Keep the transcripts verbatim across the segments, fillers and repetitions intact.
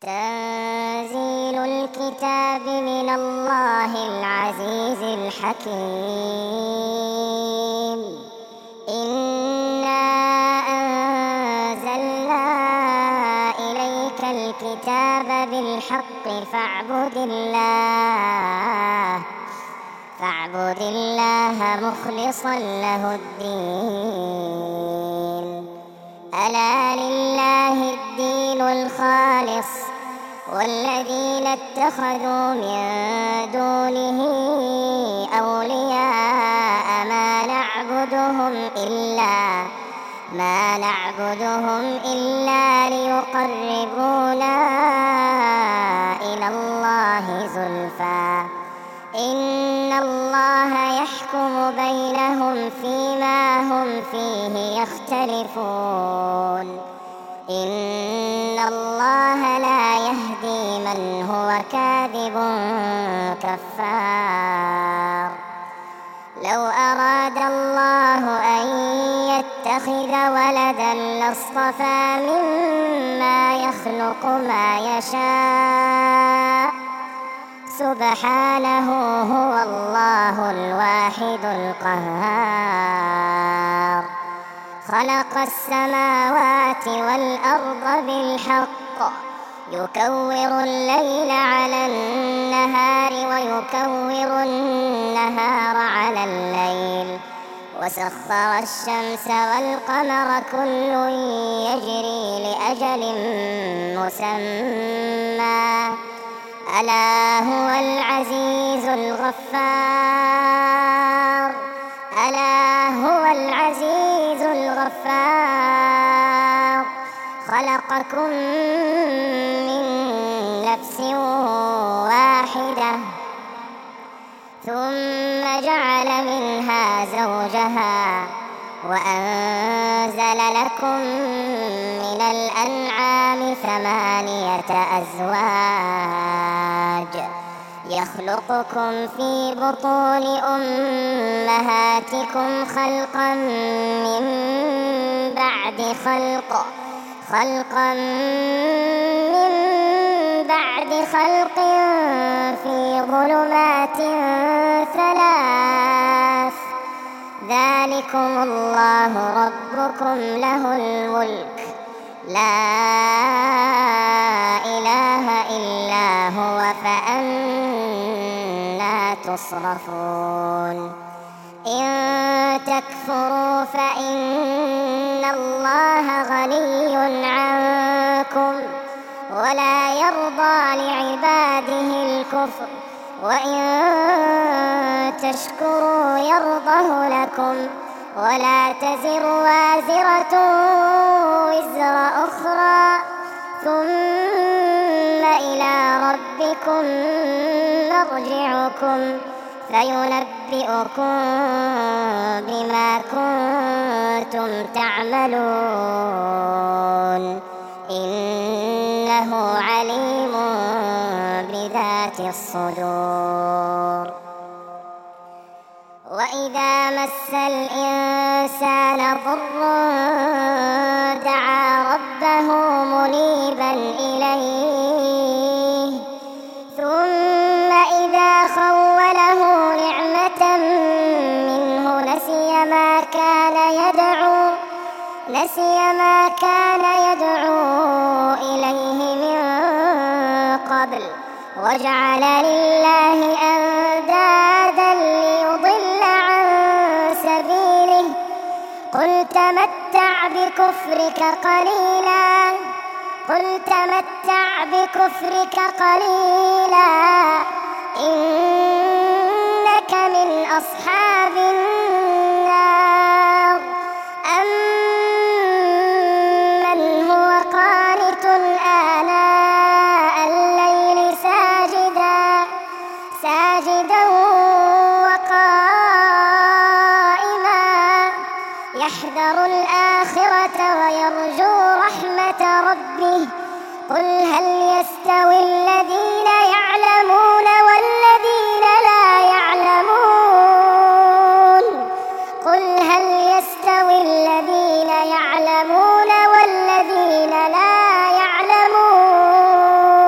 تنزيل الكتاب من الله العزيز الحكيم. إنا أنزلنا إليك الكتاب بالحق فاعبد الله فاعبد الله مخلصا له الدين. ألا لله الدين الخالص والذين اتخذوا من دونه أولياء ما نعبدهم إلا ما نعبدهم إلا ليقربونا إلى الله زلفى إن الله يحكم بينهم فيما هم فيه يختلفون. إن الله لا يهدي من هو كاذب كفار. لو أراد الله أن يتخذ ولدا لاصطفى مما يخلق ما يشاء سبحانه هو الله الواحد القهار. خلق السماوات والأرض بالحق يكور الليل على النهار ويكور النهار على الليل وسخر الشمس والقمر كل يجري لأجل مسمى ألا هو العزيز الغفار ألا هو العزيز الغفار. خلقكم من نفس واحدة ثم جعل منها زوجها وأنزل لكم من الأنعام ثمانية أزواج يخلقكم في بطون أمهاتكم خلقا من بعد خلق خلقا من بعد خلق في ظلمات ثلاث ذلكم الله ربكم له الملك لا إله إلا هو فأنى تصرفون. إن تكفروا فإن الله غني عنكم ولا يرضى لعباده الكفر وإن تشكروا يرضه لكم ولا تزر وازرة وزر أخرى ثم إلى ربكم مرجعكم فينبئكم بما كنتم تعملون إنه عليم بذات الصدور. وإذا مس الإنسان ضر دعا ربه منيبا إليه ثم إذا خوله نعمة منه نسي ما كان يدعو نسي ما كان يدعو إليه من قبل وجعل لله أندادا ليضل عن سبيله قل تمتع بكفرك قليلا قل تمتع بكفرك قليلا إنك من أصحاب النار. أمن هو قانت آناء الليل ساجدا ساجدا وقائما يحذر الآخرة ويرجو رحمة ربه قل هل يستوي الذين يعلمون والذين لا يعلمون قل هل يستوي الذين يعلمون والذين لا يعلمون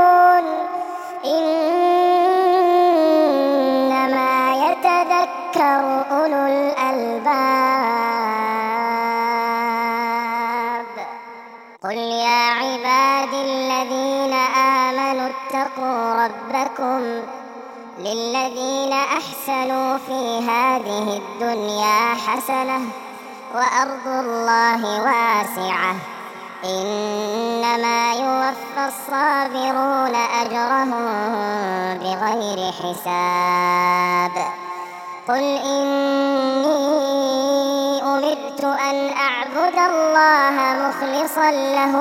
اتقوا ربكم للذين أحسنوا في هذه الدنيا حسنة وأرض الله واسعة إنما يوفى الصابرون أجرهم بغير حساب. قل إني أمرت أن أعبد الله مخلصا له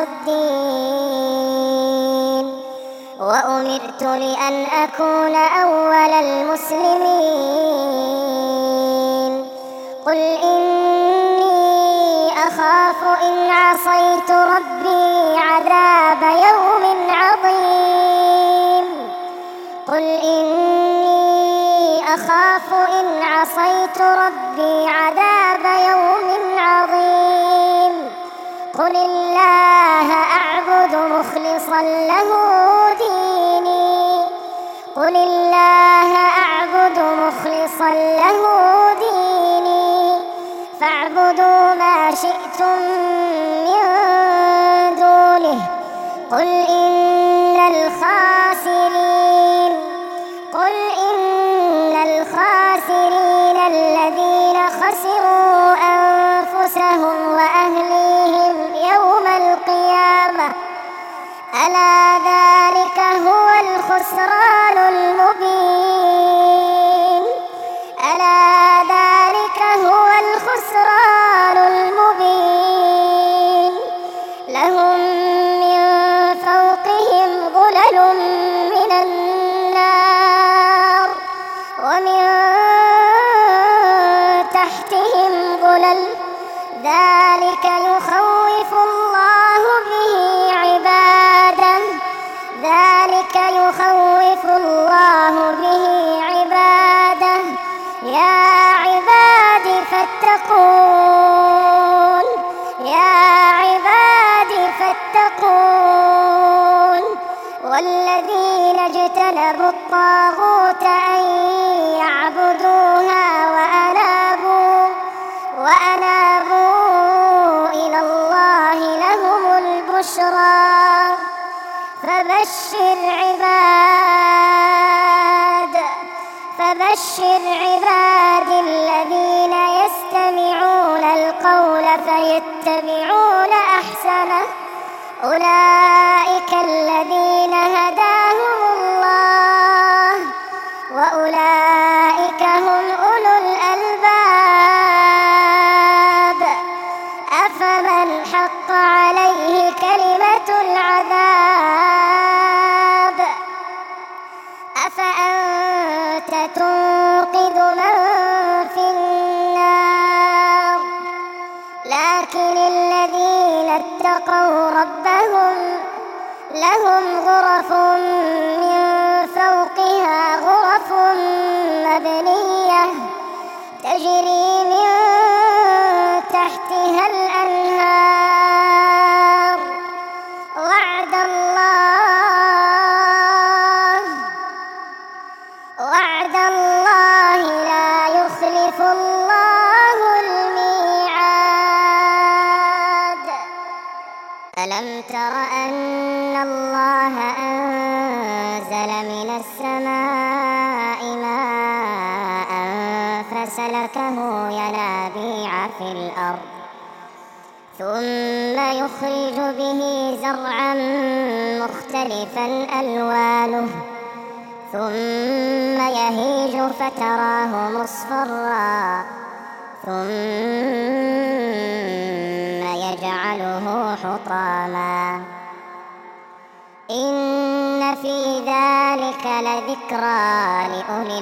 الدين وأمرت لأن أكون أول المسلمين. قل إني أخاف إن عصيت ربي عذاب يوم عظيم. قل إني أخاف إن عصيت ربي عذاب يوم عظيم. قل الله أعبد مخلصا له ديني. قل الله أعبد مخلصا له ديني فاعبدوا ما شئتم من دونه. قل إن الخاسرين قل إن الخاسرين الذين خسروا أنفسهم وأهليهم يوم القيامة ألا ذلك هو الخسران المبين. ألا ذلك هو الخسران المبين. لهم من فوقهم ظلل من النار ومن تحتهم ظلل ذلك يخوف الله به عباده ذلك يخوف الله به عباده يا عبادي فاتقون يا عبادي فاتقون. والذين اجتنبوا الطاغوت أن يعبدوها وأنابوا وأنابوا إلى الله لهم البشرى. فبشر عباد فبشر عباد الذين يستمعون القول فيتبعون أحسنه أولئك الذين هداهم الله وأولئك هم أولو الألباب. أفمن حق عليه كلمة العذاب أفأنت تنقذ من في النار. لكن الذين اتقوا ربهم لهم غرف من فوقها غرف مبنية تجري من تحتها الأنهار. وعد الله وعد الله لا يخلف الله الميعاد. ألم تر أن الله أنزل من السماء ماء فسلكه ينابيع في الأرض ثم يخرج به زرعا مختلفا ألوانه ثم يهيج فتراه مصفرا ثم يجعله حطاما. إن في ذلك لذكرى لأولي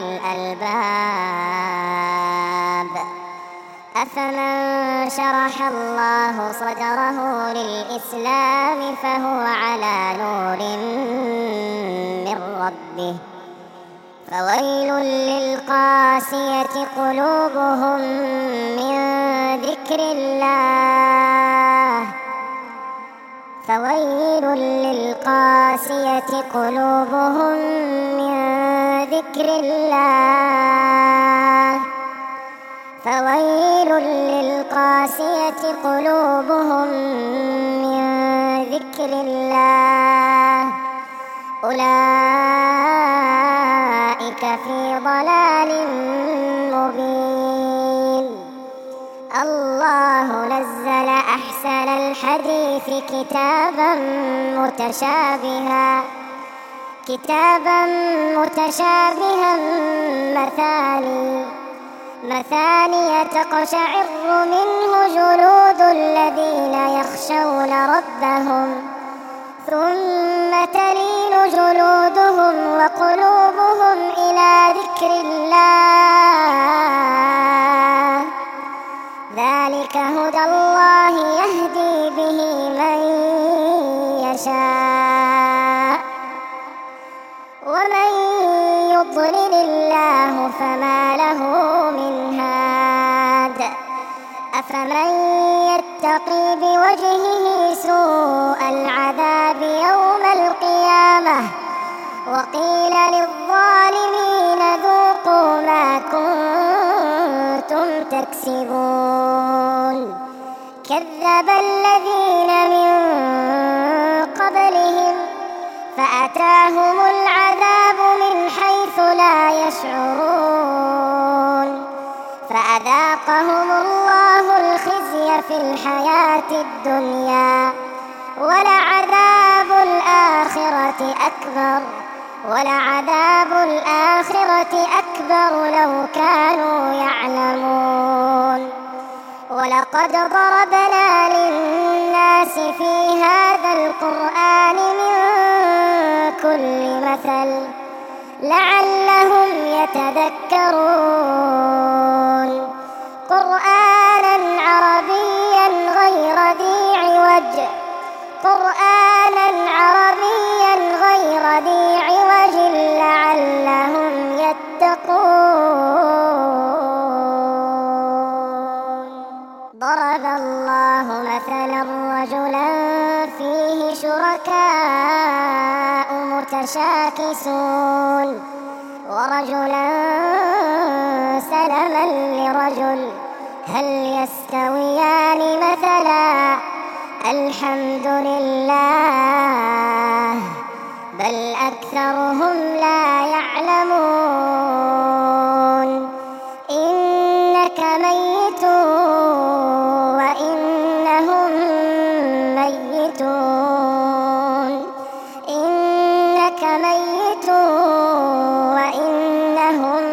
الألباب. أفمن شرح الله صدره للإسلام فهو على نور من ربه فويل للقاسية قلوبهم من ذكر الله فويل للقاسية قلوبهم من ذكر الله فويل للقاسية قلوبهم من ذكر الله أولئك في ضلال مبين. الله نزل أحسن الحديث كتابا متشابها كتابا متشابها مثاني مثانية تقشعر منه جلود الذين يخشون ربهم ثم تلين جلودهم وقلوبهم إلى ذكر الله ذلك هدى الله يهدي به من يشاء ومن يضلل الله فما له من هاد. أفمن يتقي بوجهه سوء العذاب يوم القيامة وقيل للظالمين ذوقوا ما كنتم تكسبون. كذب الذين من قبلهم فأتاهم العذاب من حيث لا يشعرون فأذاقهم الله الخزي في الحياة الدنيا ولعذاب الآخرة أكبر ولعذاب الآخرة أكبر لو كانوا يعلمون. ولقد ضربنا للناس في هذا القرآن من كل مثل لعلهم يتذكرون. قرآنا عربيا غير ذي عوج قرآنا عربيا غير ذي عوج لعلهم يتقون. ضرب الله مثلا رجلا فيه شركاء متشاكسون ورجلا سلما لرجل هل يستويان مثلا الحمد لله بل أكثرهم لا يعلمون. إنك ميت وإنهم ميتون إنك ميت وإنهم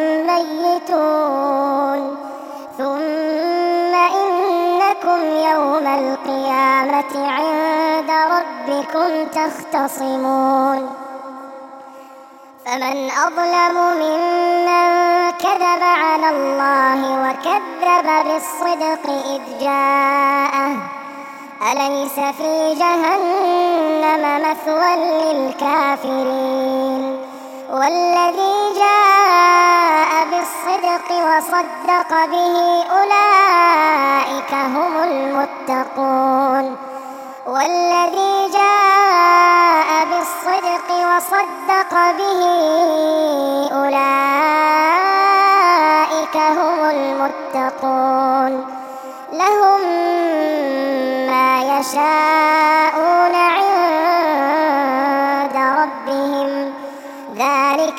ميتون ثم إنكم يوم القيامة عند ربكم تختصمون. فمن أظلم ممن كذب على الله وكذب بالصدق إذ جاءه أليس في جهنم مثوى للكافرين. والذي جاء بالصدق وصدق به أولئك هم المتقون. والذي جاء بالصدق وصدق به أولئك هم المتقون. لهم ما يشاءون عند ربهم ذلك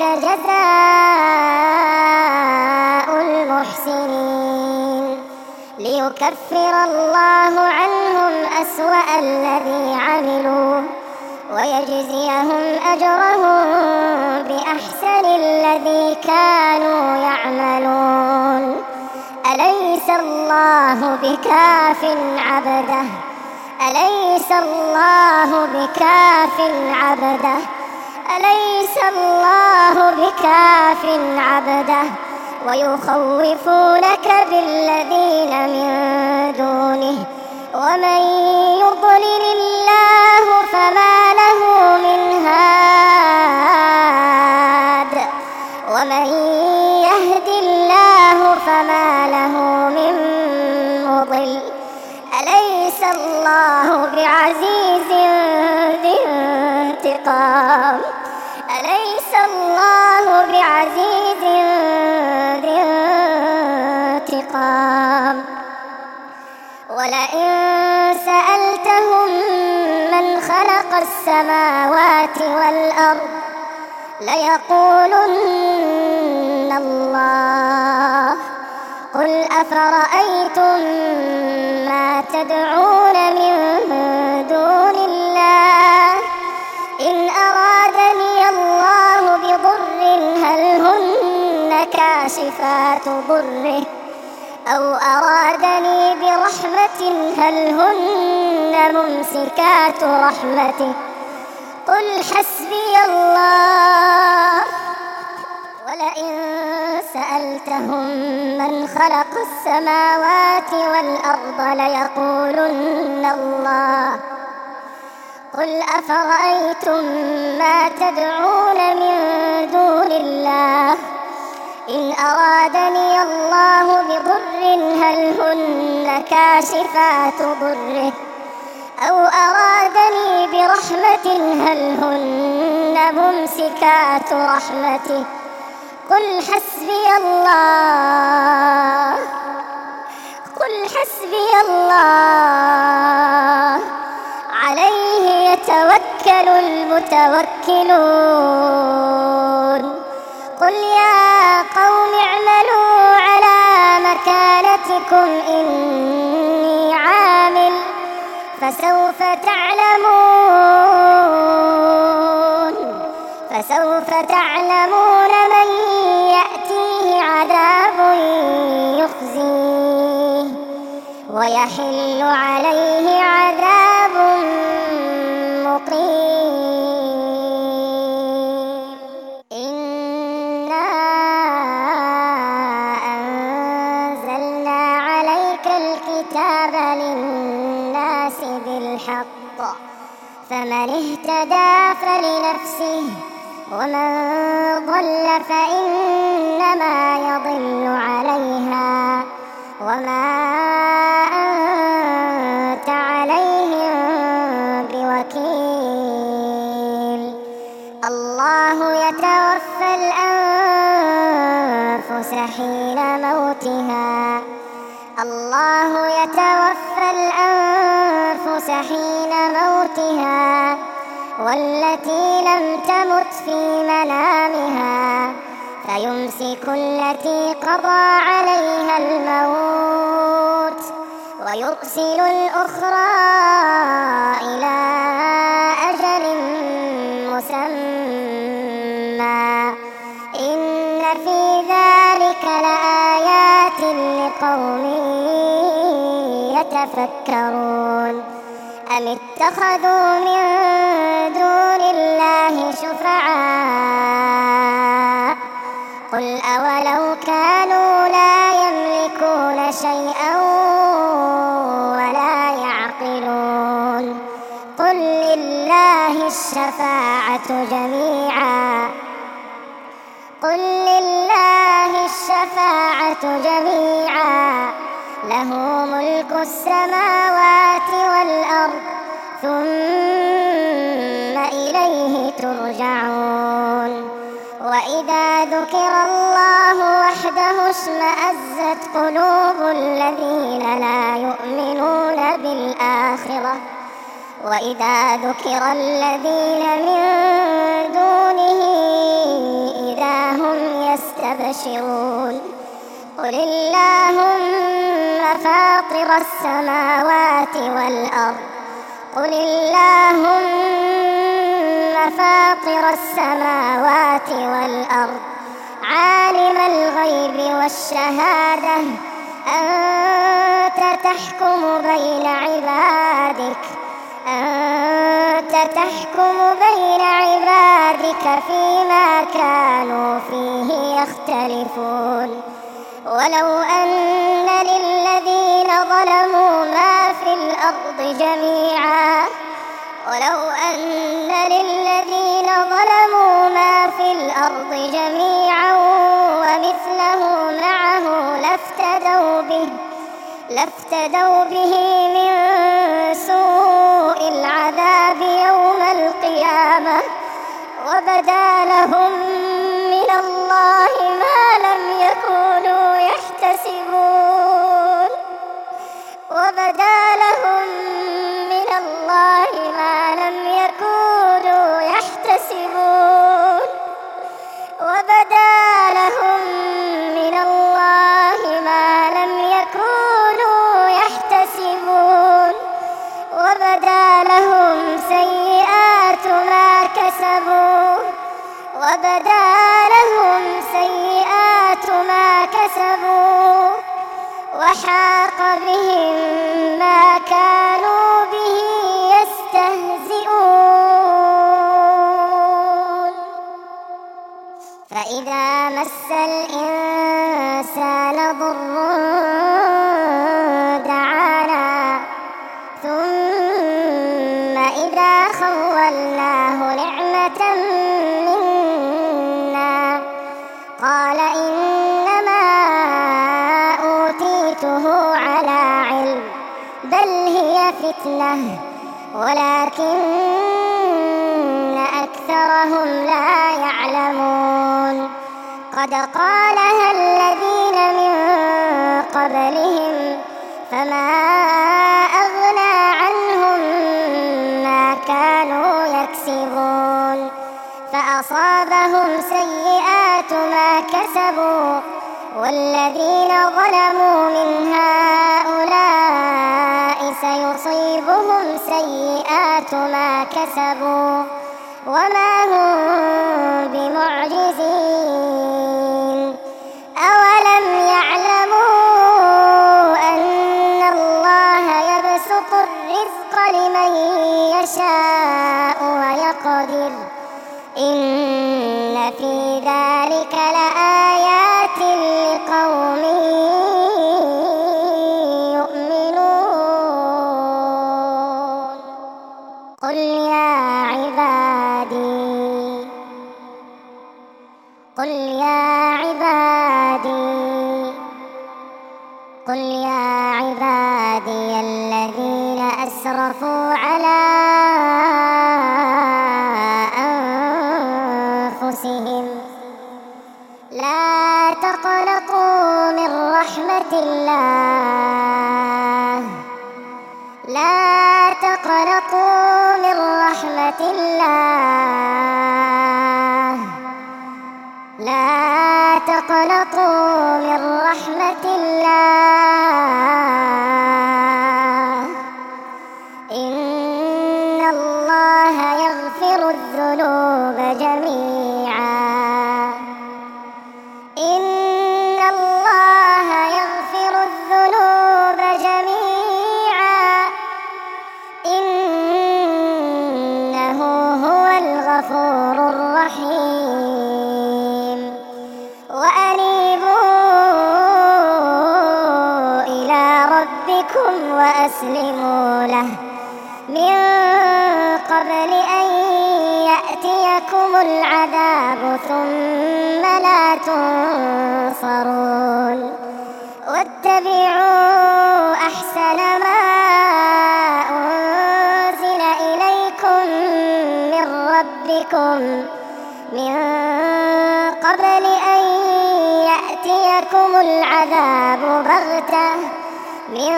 جزاء المحسنين. ليكفر الله عنهم أسوأ الذي عملوا ويجزيهم أجرهم بأحسن الذي كانوا يعملون. أليس الله بكاف عبده أليس الله بكاف عبده أليس الله بكاف عبده ويخوفونك بالذين من دونه ومن يضلل الله فما له من هاد ومن يهد الله فما له من مضل. أليس الله بعزيز ذي انتقام أليس الله بعزيز ذي انتقام. ولئن سألتهم من خلق السماوات السماوات والأرض ليقولن الله. قل أفرأيتم ما تدعون من دون الله إن أرادني الله بضر هل هن كاشفات ضره أو أرادني برحمة هل هن ممسكات رحمته قل حسبي الله. ولئن سألتهم من خلق السماوات والأرض ليقولن الله. قل أفرأيتم ما تدعون من دون الله إن أرادني الله بضر هل هن كاشفات ضره أو أرادني برحمة هل هن ممسكات رحمته قل حسبي الله. قل حسبي الله عليه يتوكل المتوكلون. قل يا قوم اعملوا على مكانتكم إني عامل فسوف تعلمون فسوف تعلمون من يأتيه عذاب يخزيه ويحل عليه عذاب مقيم. إنا أنزلنا عليك الكتاب للناس بالحق فمن اهتدى فلنفسه ومن ضل فإنما يضل عليها وما أنت عليهم بوكيل. الله يتوفى الأنفس حين موتها الله يتوفى الأنفس حين موتها والتي لم تمت في منامها فيمسك التي قضى عليها الموت ويرسل الأخرى إلى أجل مسمى إن في ذلك لآيات لقوم يتفكرون. أم اتخذوا من دون الله شفعاء قل أولو كانوا لا يملكون شيئا ولا يعقلون قل لله الشفاعة جميعا قل لله الشفاعة جميعا له ملك السماوات والأرض ثم إليه ترجعون. وإذا ذكر الله وحده اشمأزت قلوب الذين لا يؤمنون بالآخرة وإذا ذكر الذين من دونه إذا هم يستبشرون. قل اللهم فاطر السماوات والأرض قل اللهم فاطر السماوات والأرض عالم الغيب والشهادة أنت تحكم بين عبادك أنت تحكم بين عبادك فيما كانوا فيه يختلفون. ولو أن للذين ظلموا ما في الأرض جميعا ولو أن للذين ظلموا ما في الأرض جميعا ومثله معه لافتدوا به لافتدوا به من سوء العذاب يوم القيامة وبدا لهم من الله ما لم يكونوا يحتسبون وبدا لهم من الله ما لم يكونوا وبدا لهم سيئات ما كسبوا وحاق بهم ما كانوا به يستهزئون فإذا مس الإنسان ضر دعانا ثم إذا خولناه نعمة منا قال إنما أوتيته على علم بل هي فتنة ولكن أكثرهم لا يعلمون قد قالها الذين من قبلهم فما أغنى عنهم ما كانوا يكسبون فأصابهم سيئات ما كسبوا والذين ظلموا من هؤلاء سيصيبهم سيئات ما كسبوا وما هم بمعجزين أولم يعلموا أن الله يبسط الرزق لمن يشاء ويقدر إن في ذلك لآيات لقوم يؤمنون قل يا عبادي قل يا عبادي قل يا عبادي الذين أسرفوا على أنفسهم لا تقنطوا من رحمة الله لا تقنطوا من رحمة الله لا تقنطوا من رحمة الله إن الله يغفر الذنوب جميعا إن الله يغفر الذنوب جميعا إنه هو الغفور الرحيم وأنيبوا إلى ربكم وأسلموا له من قبل أن يأتيكم العذاب ثم لا تنصرون واتبعوا أحسن ما أنزل إليكم من ربكم من قبل أن يأتيكم العذاب بغتة من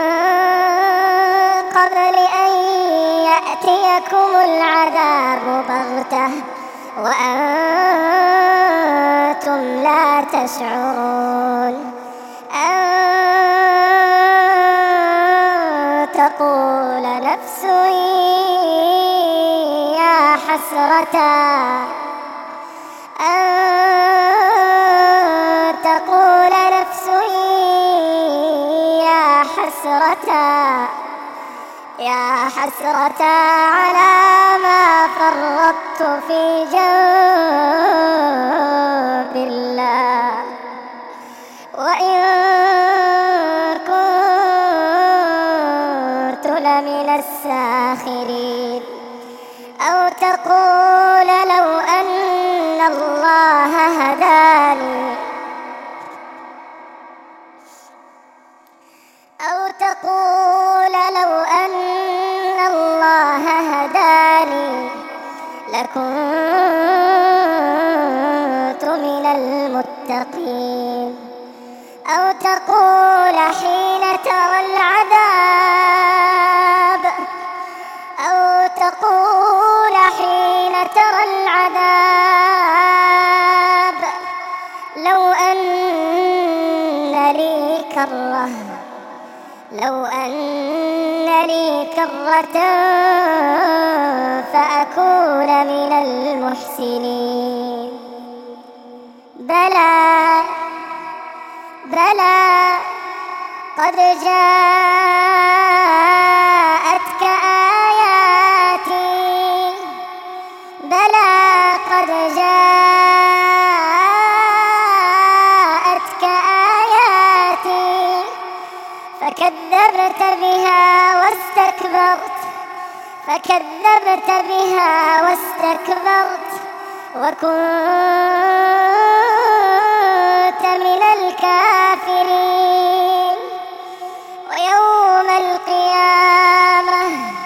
قبل أن يأتيكم العذاب بغتة وأنتم لا تشعرون أن تقول نفس يا حسرة أن تقول نفس يا حسرة يا حسرة على ما فرطت في جنب الله وإن كنت لمن الساخرين أو تقول لو أن الله هداني أو تقول لو أن الله هداني لكنت من المتقين أو تقول حين ترى العذاب أو تقول حين ترى العذاب لو أن لي كرة لو أن لي كرة فأكون من المحسنين بلى بلى قد جاءتك آياتي بلى قد جاءتك آياتي فكذبت بها واستكبرت فكذبت بها واستكبرت وكنت من الكافرين ويوم القيامة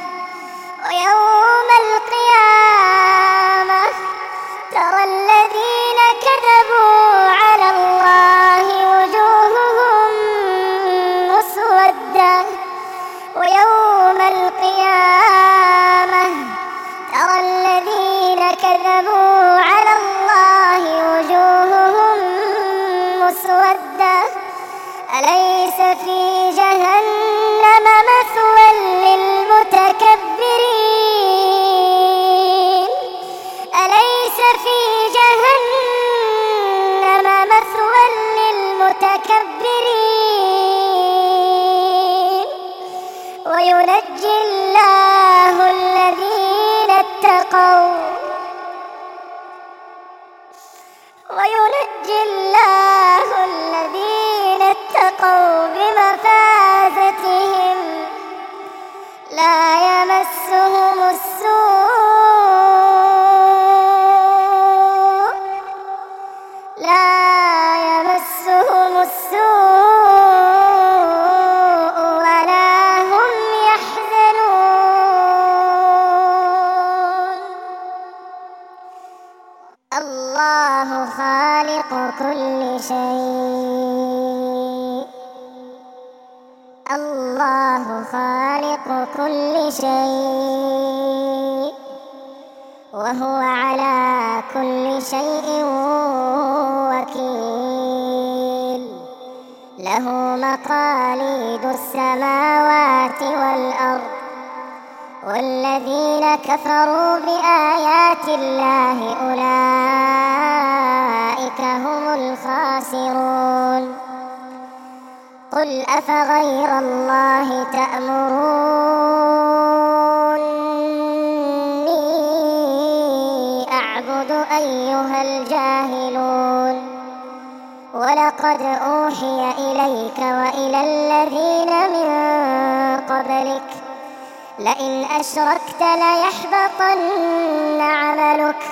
ويوم القيامة ترى الذين كذبوا على الله وجوههم مسودة ويوم القيامة ترى الذين كذبوا على الله وجوههم مسودة أليس في جهنم مثوى للمتكبرين أليس في جهنم مثوى للمتكبرين وينجي الله الذين اتقوا وينجي الله الذين اتقوا بمفازتهم لا يمسهم السوء لا يمسهم السوء ولا هم يحزنون. الله خالق كل شيء الله خالق كل شيء وهو على كل شيء وكيل له مقاليد السماوات والأرض والذين كفروا بآيات الله أولئك هم الخاسرون. قل أفغير الله تأمروني أعبد أيها الجاهلون ولقد أوحي إليك وإلى الذين من قبلك لئن أشركت ليحبطن عملك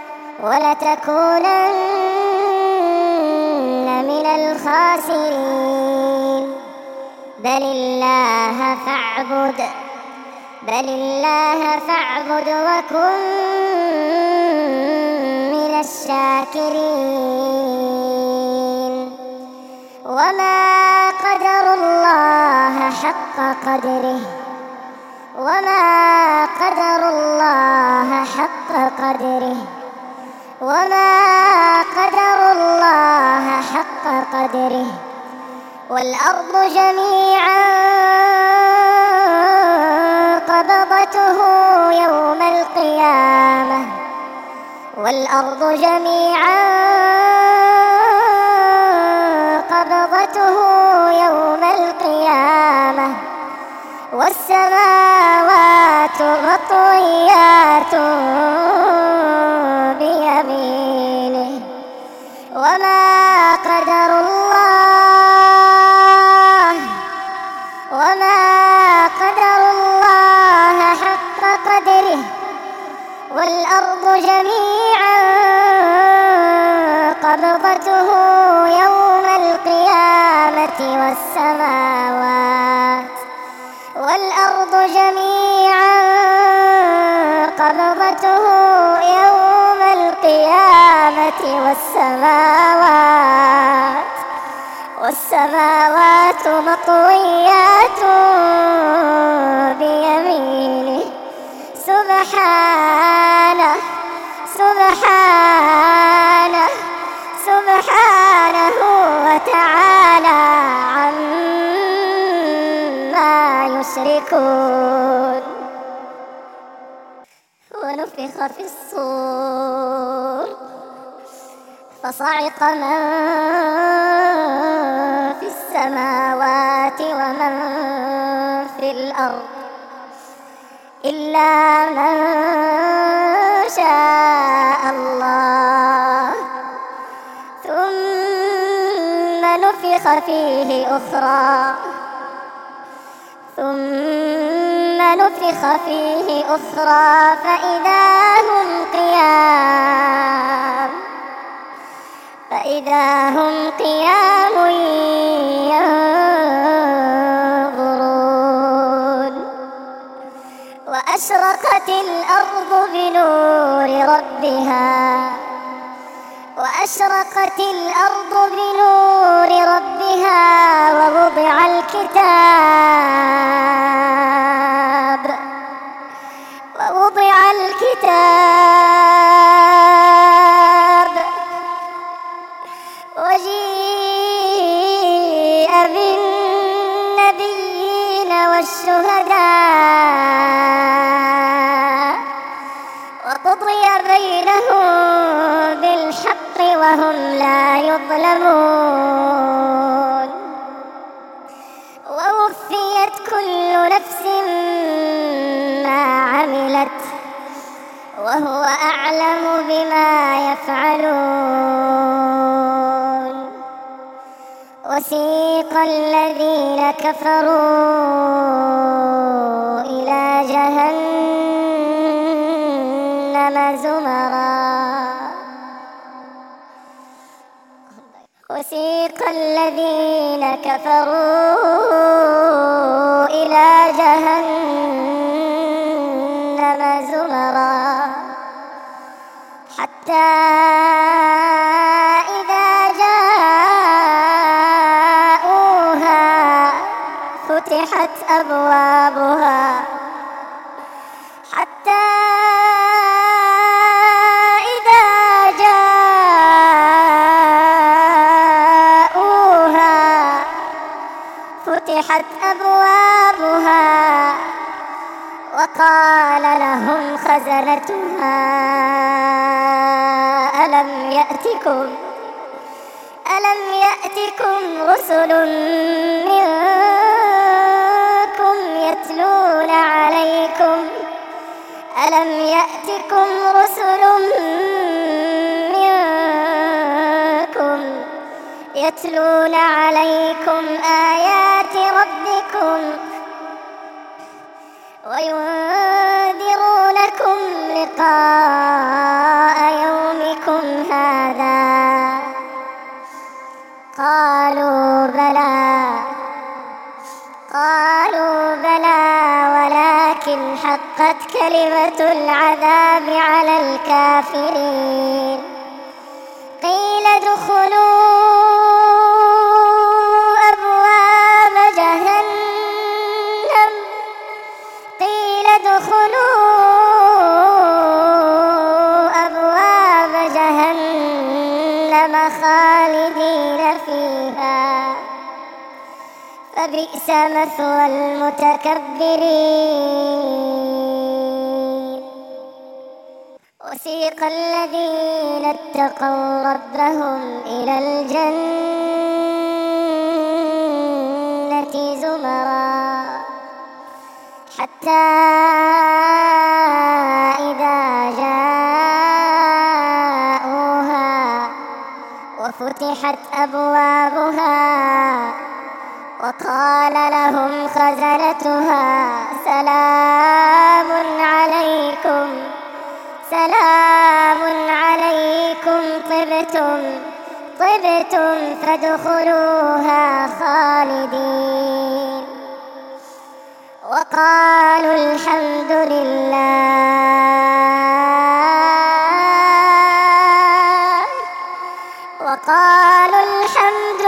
ولتكونن من الخاسرين. بل الله فاعبد بل الله فاعبد وكن من الشاكرين. وما قدر الله حق قدره وما قدر الله حق قدره وما قدر الله حق قدره والأرض جميعا قبضته يوم القيامة والأرض جميعا قبضته يوم القيامة والسماوات مطويات بيمينه وما قدر الله وما قدر الله حق قدره والأرض جميعا قبضته يوم القيامة والسماوات والأرض جميعا قبضته يوم القيامة والسماوات والسماوات مطويات بيمينه سبحانه سبحانه سبحانه وتعالى عما يشركون. ونفخ في الصور فصعق من في السماوات ومن في الأرض إلا من شاء الله، ثم نفخ فيه أخرى ثم نفخ فيه أخرى فإذا هم قيام فإذا هم قيام ينظرون. وأشرقت الأرض بنور ربها وأشرقت الأرض بنور ربها ووضع الكتاب ووضع الكتاب وجيء بالنبيين والشهداء وقضي بينهم بالحق وهم لا يظلمون. ووفيت كل نفس ما عملت وهو أعلم بما يفعلون. وسيق الذين كفروا إلى جهنم زمرا وسيق الذين كفروا إلى جهنم زمرا حتى إذا جاءوها فتحت أبوابها حتى إذا جاءوها فتحت أبوابها وقال لهم خزنتها ألم يأتكم ألم يأتكم رسل منكم يتلون عليكم ألم يأتكم رسل منكم يتلون عليكم آيات ربكم وينذرونكم لقاء يومكم هذا قالوا بلى قالوا بلى ولكن حقت كلمة العذاب على الكافرين. قيل ادخلوا أبواب جهنم قيل ادخلوا أبواب جهنم خالدين فيها فبئس مثوى المتكبرين. وسيق الذين اتقوا ربهم إلى الجنة زمرا حتى إذا جاءوها وفتحت أبوابها وقال لهم خزنتها سلام عليكم سلام عليكم طبتم طبتم فادخلوها خالدين. وقالوا الحمد لله وقالوا الحمد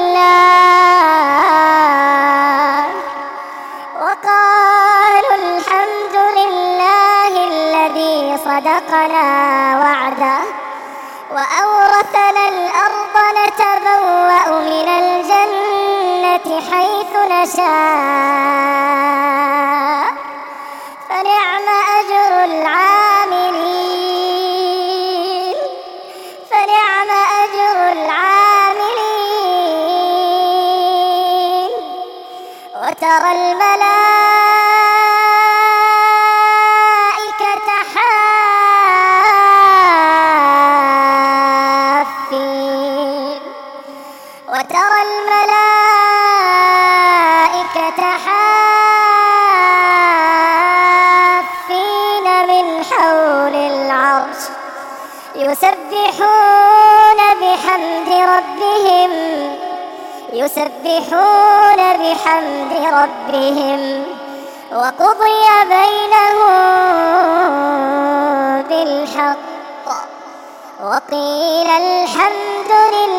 لله وقالوا الحمد لله الذي صدقنا وعده وأورثنا الأرض نتبوأ من الجنة حيث نشاء فنعم أجر العاملين فنعم أجر وترى الملائكة حافين وترى الملائكة حافين من حول العرش يسبحون بحمد ربهم يسبحون بحمد ربهم وقضي بينهم بالحق وقيل الحمد لله